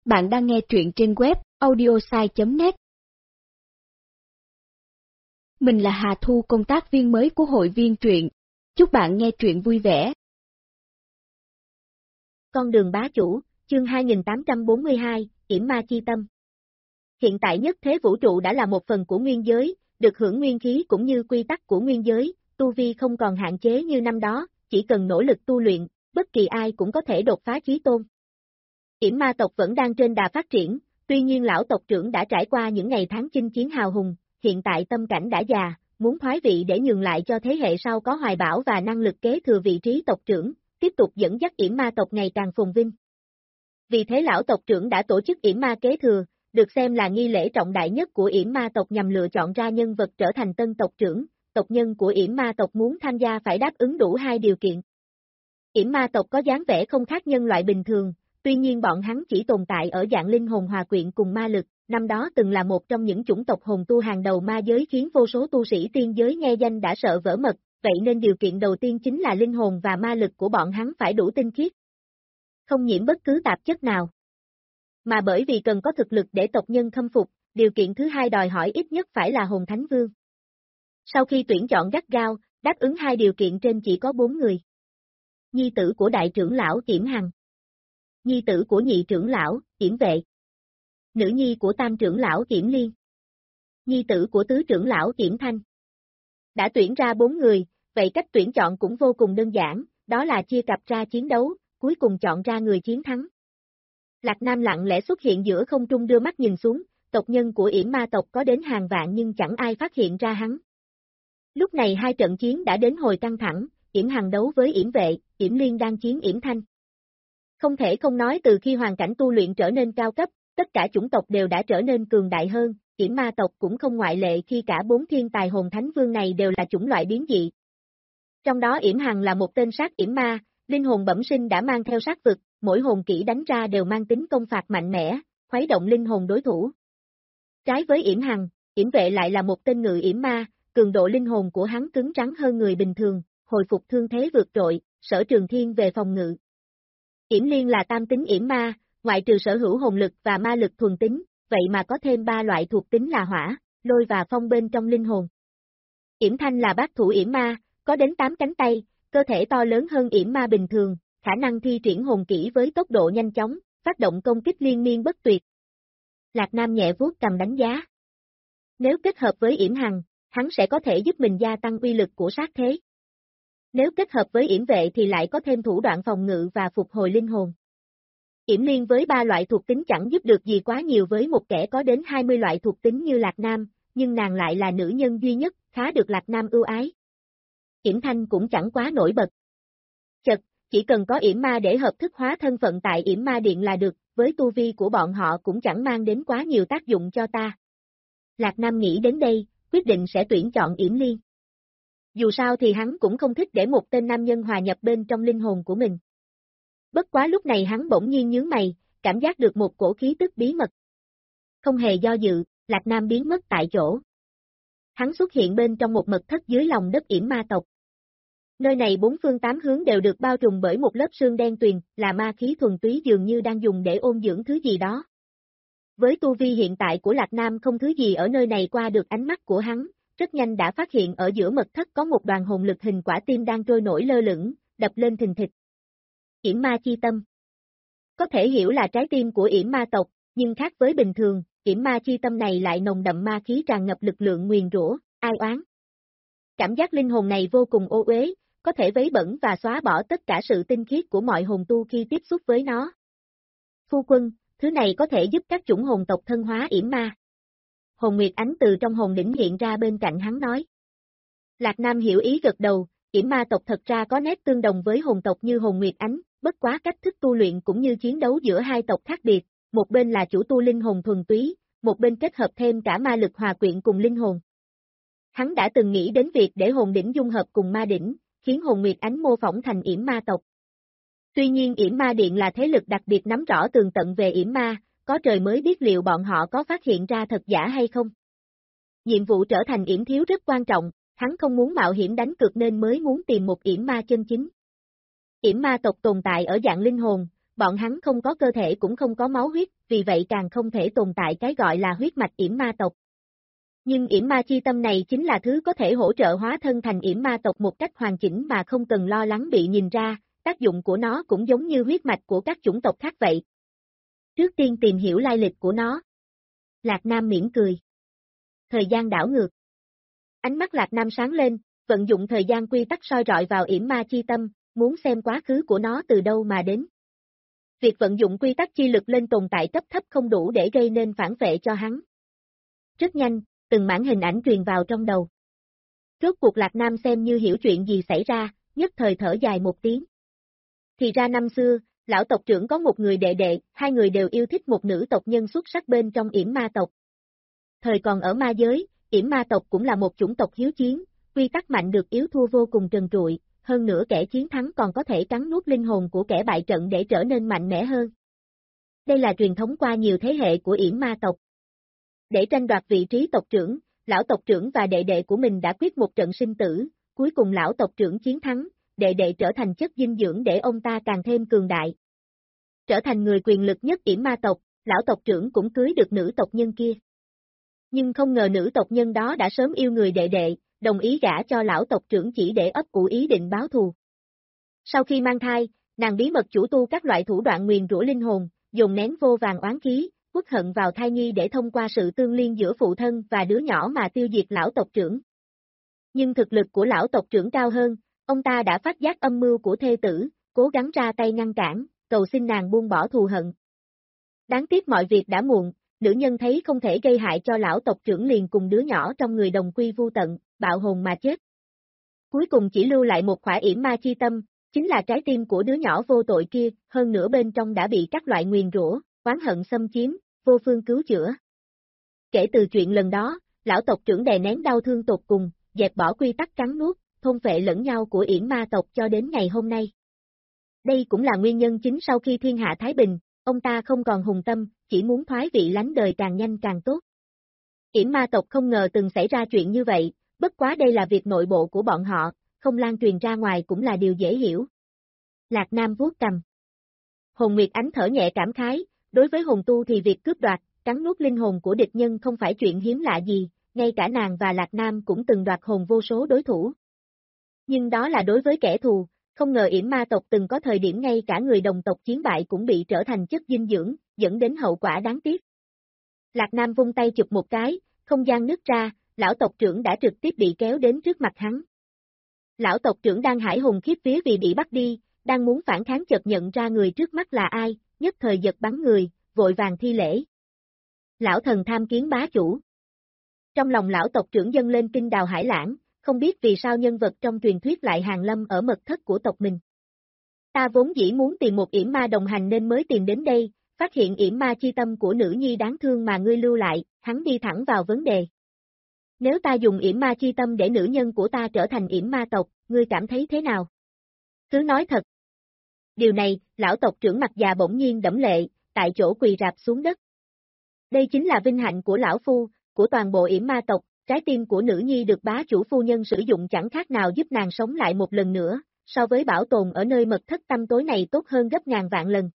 Bạn đang nghe truyện trên web audiosai.net. Mình là Hà Thu, công tác viên mới của hội viên truyện. Chúc bạn nghe truyện vui vẻ. Con đường bá chủ, chương 2842, Yểm Ma Chi Tâm. Hiện tại nhất thế vũ trụ đã là một phần của nguyên giới, được hưởng nguyên khí cũng như quy tắc của nguyên giới, tu vi không còn hạn chế như năm đó, chỉ cần nỗ lực tu luyện, bất kỳ ai cũng có thể đột phá chí tôn. Yểm Ma tộc vẫn đang trên đà phát triển, tuy nhiên lão tộc trưởng đã trải qua những ngày tháng chinh chiến hào hùng, hiện tại tâm cảnh đã già, muốn thoái vị để nhường lại cho thế hệ sau có hoài bão và năng lực kế thừa vị trí tộc trưởng, tiếp tục dẫn dắt Yểm Ma tộc ngày càng phồn vinh. Vì thế lão tộc trưởng đã tổ chức Yểm Ma kế thừa, được xem là nghi lễ trọng đại nhất của Yểm Ma tộc nhằm lựa chọn ra nhân vật trở thành tân tộc trưởng. Tộc nhân của Yểm Ma tộc muốn tham gia phải đáp ứng đủ hai điều kiện. Yểm Ma tộc có dáng vẻ không khác nhân loại bình thường, tuy nhiên bọn hắn chỉ tồn tại ở dạng linh hồn hòa quyện cùng ma lực, năm đó từng là một trong những chủng tộc hồn tu hàng đầu ma giới khiến vô số tu sĩ tiên giới nghe danh đã sợ vỡ mật, vậy nên điều kiện đầu tiên chính là linh hồn và ma lực của bọn hắn phải đủ tinh khiết, không nhiễm bất cứ tạp chất nào. Mà bởi vì cần có thực lực để tộc nhân khâm phục, điều kiện thứ hai đòi hỏi ít nhất phải là hồn thánh vương. Sau khi tuyển chọn gắt gao, đáp ứng hai điều kiện trên chỉ có 4 người. Nhi tử của đại trưởng lão Yểm Hằng, nhi tử của nhị trưởng lão Yểm Vệ, nữ nhi của tam trưởng lão Yểm Liên, nhi tử của tứ trưởng lão Yểm Thanh. Đã tuyển ra 4 người, vậy cách tuyển chọn cũng vô cùng đơn giản, đó là chia cặp ra chiến đấu, cuối cùng chọn ra người chiến thắng. Lạc Nam lặng lẽ xuất hiện giữa không trung đưa mắt nhìn xuống, tộc nhân của Yểm Ma tộc có đến hàng vạn nhưng chẳng ai phát hiện ra hắn. Lúc này hai trận chiến đã đến hồi căng thẳng, Yểm Hằng đấu với Yểm Vệ, Yểm Liên đang chiến Yểm Thanh. Không thể không nói từ khi hoàn cảnh tu luyện trở nên cao cấp, tất cả chủng tộc đều đã trở nên cường đại hơn, Yểm Ma tộc cũng không ngoại lệ khi cả 4 thiên tài hồn thánh vương này đều là chủng loại biến dị. Trong đó Yểm Hằng là một tên sát yểm ma, linh hồn bẩm sinh đã mang theo sát vực, mỗi hồn kỹ đánh ra đều mang tính công phạt mạnh mẽ, khuấy động linh hồn đối thủ. Trái với Yểm Hằng, Yểm Vệ lại là một tên ngự yểm ma, cường độ linh hồn của hắn cứng rắn hơn người bình thường, hồi phục thương thế vượt trội, sở trường thiên về phòng ngự. Yểm Liên là tam tính yểm ma, ngoại trừ sở hữu hồn lực và ma lực thuần tính, vậy mà có thêm 3 loại thuộc tính là hỏa, lôi và phong bên trong linh hồn. Yểm Thanh là bát thủ yểm ma, có đến 8 cánh tay, cơ thể to lớn hơn yểm ma bình thường, khả năng thi triển hồn kỹ với tốc độ nhanh chóng, phát động công kích liên miên bất tuyệt. Lạc Nam nhẹ vuốt cầm đánh giá. Nếu kết hợp với Yểm Hằng, hắn sẽ có thể giúp mình gia tăng uy lực của sát thế. Nếu kết hợp với Yểm Vệ thì lại có thêm thủ đoạn phòng ngự và phục hồi linh hồn. Yểm Liên với 3 loại thuộc tính chẳng giúp được gì quá nhiều với một kẻ có đến 20 loại thuộc tính như Lạc Nam, nhưng nàng lại là nữ nhân duy nhất, khá được Lạc Nam ưu ái. Yểm Thanh cũng chẳng quá nổi bật. Chật, chỉ cần có yểm ma để hợp thức hóa thân phận tại Yểm Ma Điện là được, với tu vi của bọn họ cũng chẳng mang đến quá nhiều tác dụng cho ta. Lạc Nam nghĩ đến đây, quyết định sẽ tuyển chọn Yểm Liên. Dù sao thì hắn cũng không thích để một tên nam nhân hòa nhập bên trong linh hồn của mình. Bất quá lúc này hắn bỗng nhiên nhướng mày, cảm giác được một cổ khí tức bí mật. Không hề do dự, Lạc Nam biến mất tại chỗ. Hắn xuất hiện bên trong một mật thất dưới lòng đất Yểm Ma tộc. Nơi này 4 phương 8 hướng đều được bao trùm bởi một lớp sương đen tuyền, là ma khí thuần túy dường như đang dùng để ôn dưỡng thứ gì đó. Với tu vi hiện tại của Lạc Nam không thứ gì ở nơi này qua được ánh mắt của hắn, rất nhanh đã phát hiện ở giữa mật thất có một đoàn hồn lực hình quả tim đang trôi nổi lơ lửng, đập lên thình thịch. Yểm Ma Chi Tâm. Có thể hiểu là trái tim của Yểm Ma tộc, nhưng khác với bình thường, Yểm Ma Chi Tâm này lại nồng đậm ma khí tràn ngập lực lượng nguyền rủa, ai oán. Cảm giác linh hồn này vô cùng ô uế, có thể vấy bẩn và xóa bỏ tất cả sự tinh khiết của mọi hồn tu khi tiếp xúc với nó. Phu quân, thứ này có thể giúp các chủng hồn tộc thân hóa yểm ma. Hồn Nguyệt Ánh từ trong hồn đỉnh hiện ra bên cạnh hắn nói. Lạc Nam hiểu ý gật đầu, yểm ma tộc thật ra có nét tương đồng với hồn tộc như Hồn Nguyệt Ánh, bất quá cách thức tu luyện cũng như chiến đấu giữa hai tộc khác biệt, một bên là chủ tu linh hồn thuần túy, một bên kết hợp thêm cả ma lực hòa quyện cùng linh hồn. Hắn đã từng nghĩ đến việc để hồn đỉnh dung hợp cùng ma đỉnh, khiến Hồn Nguyệt Ánh mô phỏng thành yểm ma tộc. Tuy nhiên Yểm Ma Điện là thế lực đặc biệt nắm rõ tường tận về yểm ma, có trời mới biết liệu bọn họ có phát hiện ra thật giả hay không. Nhiệm vụ trở thành yểm thiếu rất quan trọng, hắn không muốn mạo hiểm đánh cược nên mới muốn tìm một yểm ma chân chính. Yểm ma tộc tồn tại ở dạng linh hồn, bọn hắn không có cơ thể cũng không có máu huyết, vì vậy càng không thể tồn tại cái gọi là huyết mạch yểm ma tộc. Nhưng yểm ma chi tâm này chính là thứ có thể hỗ trợ hóa thân thành yểm ma tộc một cách hoàn chỉnh mà không cần lo lắng bị nhìn ra, tác dụng của nó cũng giống như huyết mạch của các chủng tộc khác vậy. Trước tiên tìm hiểu lai lịch của nó. Lạc Nam mỉm cười. Thời gian đảo ngược. Ánh mắt Lạc Nam sáng lên, vận dụng thời gian quy tắc soi rọi vào yểm ma chi tâm, muốn xem quá khứ của nó từ đâu mà đến. Việc vận dụng quy tắc chi lực lên tồn tại cấp thấp không đủ để gây nên phản vệ cho hắn. Rất nhanh, từng mảng hình ảnh truyền vào trong đầu. Rốt cuộc Lạc Nam xem như hiểu chuyện gì xảy ra, nhất thời thở dài một tiếng. Thì ra năm xưa, lão tộc trưởng có một người đệ đệ, hai người đều yêu thích một nữ tộc nhân xuất sắc bên trong yểm ma tộc. Thời còn ở ma giới, yểm ma tộc cũng là một chủng tộc hiếu chiến, quy tắc mạnh được yếu thua vô cùng trần trụi, hơn nữa kẻ chiến thắng còn có thể cắn nuốt linh hồn của kẻ bại trận để trở nên mạnh mẽ hơn. Đây là truyền thống qua nhiều thế hệ của yểm ma tộc. Để tranh đoạt vị trí tộc trưởng, lão tộc trưởng và đệ đệ của mình đã quyết một trận sinh tử, cuối cùng lão tộc trưởng chiến thắng, đệ đệ trở thành chất dinh dưỡng để ông ta càng thêm cường đại. Trở thành người quyền lực nhất yểm ma tộc, lão tộc trưởng cũng cưới được nữ tộc nhân kia. Nhưng không ngờ nữ tộc nhân đó đã sớm yêu người đệ đệ, đồng ý gả cho lão tộc trưởng chỉ để ấp ủ ý định báo thù. Sau khi mang thai, nàng bí mật chủ tu các loại thủ đoạn nguyền rủa linh hồn, dồn nén vô vàn oán khí, uất hận vào thai nhi để thông qua sự tương liên giữa phụ thân và đứa nhỏ mà tiêu diệt lão tộc trưởng. Nhưng thực lực của lão tộc trưởng cao hơn, ông ta đã phát giác âm mưu của thê tử, cố gắng ra tay ngăn cản, cầu xin nàng buông bỏ thù hận. Đáng tiếc mọi việc đã muộn, nữ nhân thấy không thể gây hại cho lão tộc trưởng liền cùng đứa nhỏ trong người đồng quy vu tận, bạo hồn mà chết. Cuối cùng chỉ lưu lại một khỏa yểm ma chi tâm, chính là trái tim của đứa nhỏ vô tội kia, hơn nữa bên trong đã bị các loại nguyền rủa, oán hận xâm chiếm, vô phương cứu chữa. Kể từ chuyện lần đó, lão tộc trưởng đè nén đau thương tột cùng, dẹp bỏ quy tắc cắn nuốt, thôn phệ lẫn nhau của yểm ma tộc cho đến ngày hôm nay. Đây cũng là nguyên nhân chính sau khi thiên hạ thái bình, ông ta không còn hùng tâm, chỉ muốn thoái vị lánh đời càng nhanh càng tốt. Yểm ma tộc không ngờ từng xảy ra chuyện như vậy, bất quá đây là việc nội bộ của bọn họ, không lan truyền ra ngoài cũng là điều dễ hiểu. Lạc Nam vuốt cằm. Hồn Nguyệt Ánh thở nhẹ cảm khái, đối với hồn tu thì việc cướp đoạt, cắn nuốt linh hồn của địch nhân không phải chuyện hiếm lạ gì, ngay cả nàng và Lạc Nam cũng từng đoạt hồn vô số đối thủ. Nhưng đó là đối với kẻ thù, không ngờ yểm ma tộc từng có thời điểm ngay cả người đồng tộc chiến bại cũng bị trở thành chất dinh dưỡng, dẫn đến hậu quả đáng tiếc. Lạc Nam vung tay chụp một cái, không gian nứt ra, lão tộc trưởng đã trực tiếp bị kéo đến trước mặt hắn. Lão tộc trưởng đang hải hùng khiếp vía vì bị bắt đi, đang muốn phản kháng chợt nhận ra người trước mắt là ai, nhất thời giật bắn người, vội vàng thi lễ. Lão thần tham kiến bá chủ. Trong lòng lão tộc trưởng dâng lên kinh đào hải lãng, không biết vì sao nhân vật trong truyền thuyết lại hàng lâm ở mật thất của tộc mình. Ta vốn dĩ muốn tìm một yểm ma đồng hành nên mới tìm đến đây, phát hiện yểm ma chi tâm của nữ nhi đáng thương mà ngươi lưu lại, hắn đi thẳng vào vấn đề. Nếu ta dùng yểm ma chi tâm để nữ nhân của ta trở thành yểm ma tộc, ngươi cảm thấy thế nào? Cứ nói thật. Điều này, lão tộc trưởng mặt già bỗng nhiên đẫm lệ, tại chỗ quỳ rạp xuống đất. Đây chính là vinh hạnh của lão phu, của toàn bộ yểm ma tộc, trái tim của nữ nhi được bá chủ phu nhân sử dụng chẳng khác nào giúp nàng sống lại một lần nữa, so với bảo tồn ở nơi mật thất tăm tối này tốt hơn gấp ngàn vạn lần.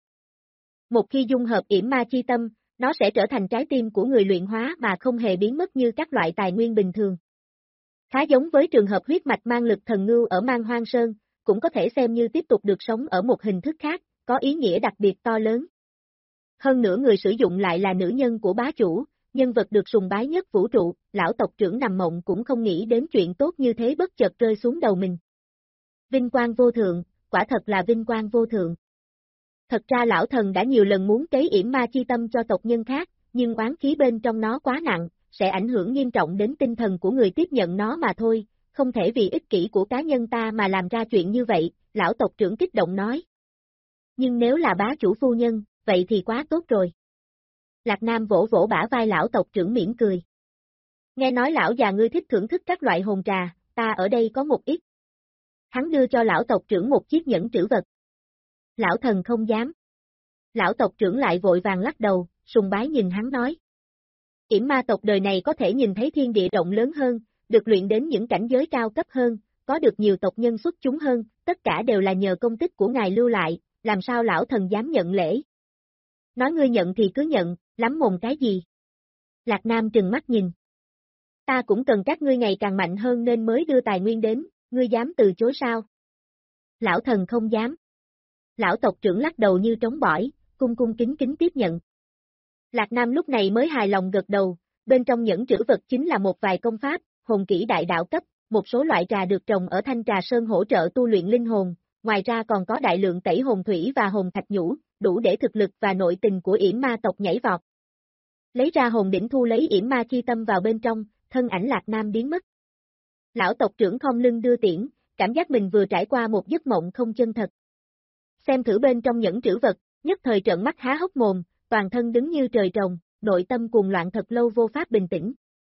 Một khi dung hợp yểm ma chi tâm, nó sẽ trở thành trái tim của người luyện hóa mà không hề biến mất như các loại tài nguyên bình thường. Khá giống với trường hợp huyết mạch mang lực thần ngưu ở Man Hoang Sơn, cũng có thể xem như tiếp tục được sống ở một hình thức khác, có ý nghĩa đặc biệt to lớn. Hơn nữa người sử dụng lại là nữ nhân của bá chủ, nhân vật được sùng bái nhất vũ trụ, lão tộc trưởng nằm mộng cũng không nghĩ đến chuyện tốt như thế bất chợt rơi xuống đầu mình. Vinh quang vô thượng, quả thật là vinh quang vô thượng. Thật ra lão thần đã nhiều lần muốn cấy yểm ma chi tâm cho tộc nhân khác, nhưng oán khí bên trong nó quá nặng, sẽ ảnh hưởng nghiêm trọng đến tinh thần của người tiếp nhận nó mà thôi, không thể vì ích kỷ của cá nhân ta mà làm ra chuyện như vậy, lão tộc trưởng kích động nói. Nhưng nếu là bá chủ phu nhân, vậy thì quá tốt rồi. Lạc Nam vỗ vỗ bả vai lão tộc trưởng mỉm cười. Nghe nói lão già ngươi thích thưởng thức các loại hồn trà, ta ở đây có một ít. Hắn đưa cho lão tộc trưởng một chiếc nhẫn trữ vật. Lão thần không dám. Lão tộc trưởng lại vội vàng lắc đầu, sùng bái nhìn hắn nói. Yểm ma tộc đời này có thể nhìn thấy thiên địa rộng lớn hơn, được luyện đến những cảnh giới cao cấp hơn, có được nhiều tộc nhân xuất chúng hơn, tất cả đều là nhờ công tích của ngài lưu lại, làm sao lão thần dám nhận lễ? Nói ngươi nhận thì cứ nhận, lắm mồm cái gì? Lạc Nam trừng mắt nhìn. Ta cũng cần các ngươi ngày càng mạnh hơn nên mới đưa tài nguyên đến, ngươi dám từ chối sao? Lão thần không dám. Lão tộc trưởng lắc đầu như trống bỏi, cung cung kính kính tiếp nhận. Lạc Nam lúc này mới hài lòng gật đầu, bên trong nhẫn trữ vật chính là một vài công pháp, hồn kỹ đại đạo cấp, một số loại trà được trồng ở Thanh Trà Sơn hỗ trợ tu luyện linh hồn, ngoài ra còn có đại lượng tẩy hồn thủy và hồn thạch nhũ, đủ để thực lực và nội tình của yểm ma tộc nhảy vọt. Lấy ra hồn đỉnh thu lấy yểm ma chi tâm vào bên trong, thân ảnh Lạc Nam biến mất. Lão tộc trưởng khom lưng đưa tiễn, cảm giác mình vừa trải qua một giấc mộng không chân thật. Xem thử bên trong nhẫn trữ vật, nhất thời trợn mắt há hốc mồm, toàn thân đứng như trời trồng, nội tâm cuồng loạn thật lâu vô pháp bình tĩnh.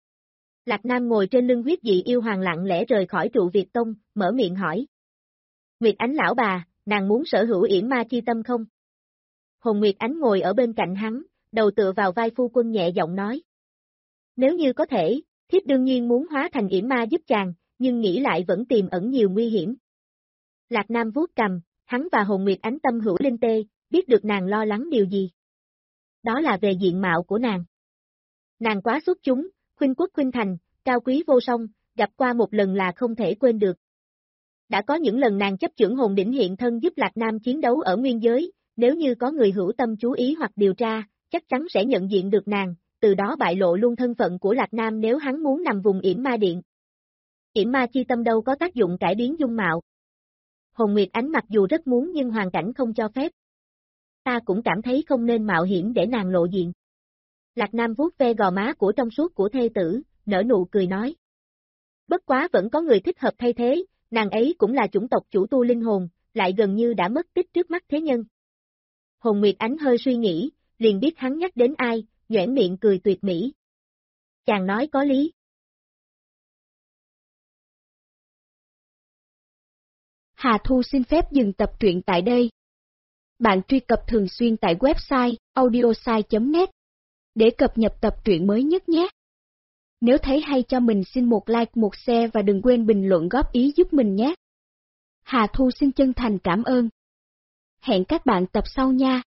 Lạc Nam ngồi trên lưng huyết dị yêu hoàng lặng lẽ rời khỏi trụ Việt Tông, mở miệng hỏi. Nguyệt Ánh lão bà, nàng muốn sở hữu yểm ma chi tâm không? Hồn Nguyệt Ánh ngồi ở bên cạnh hắn, đầu tựa vào vai phu quân nhẹ giọng nói. Nếu như có thể, thiếp đương nhiên muốn hóa thành yểm ma giúp chàng, nhưng nghĩ lại vẫn tiềm ẩn nhiều nguy hiểm. Lạc Nam vuốt cầm, hắn và Hồn Nguyệt Ánh tâm hữu linh tê, biết được nàng lo lắng điều gì. Đó là về diện mạo của nàng. Nàng quá xuất chúng, khuynh quốc khuynh thành, cao quý vô song, gặp qua một lần là không thể quên được. Đã có những lần nàng chấp chưởng hồn đỉnh hiện thân giúp Lạc Nam chiến đấu ở nguyên giới, nếu như có người hữu tâm chú ý hoặc điều tra, chắc chắn sẽ nhận diện được nàng, từ đó bại lộ luôn thân phận của Lạc Nam nếu hắn muốn nằm vùng yểm ma điện. Yểm ma chi tâm đâu có tác dụng cải biến dung mạo. Hồn Nguyệt Ánh mặc dù rất muốn nhưng hoàn cảnh không cho phép. Ta cũng cảm thấy không nên mạo hiểm để nàng lộ diện. Lạc Nam vuốt ve gò má của trong suốt của thê tử, nở nụ cười nói. Bất quá vẫn có người thích hợp thay thế, nàng ấy cũng là chủng tộc chủ tu linh hồn, lại gần như đã mất tích trước mắt thế nhân. Hồn Nguyệt Ánh hơi suy nghĩ, liền biết hắn nhắc đến ai, nhoẻn miệng cười tuyệt mỹ. Chàng nói có lý. Hà Thu xin phép dừng tập truyện tại đây. Bạn truy cập thường xuyên tại website audiosai.net để cập nhật tập truyện mới nhất nhé. Nếu thấy hay cho mình xin một like, một share và đừng quên bình luận góp ý giúp mình nhé. Hà Thu xin chân thành cảm ơn. Hẹn các bạn tập sau nha.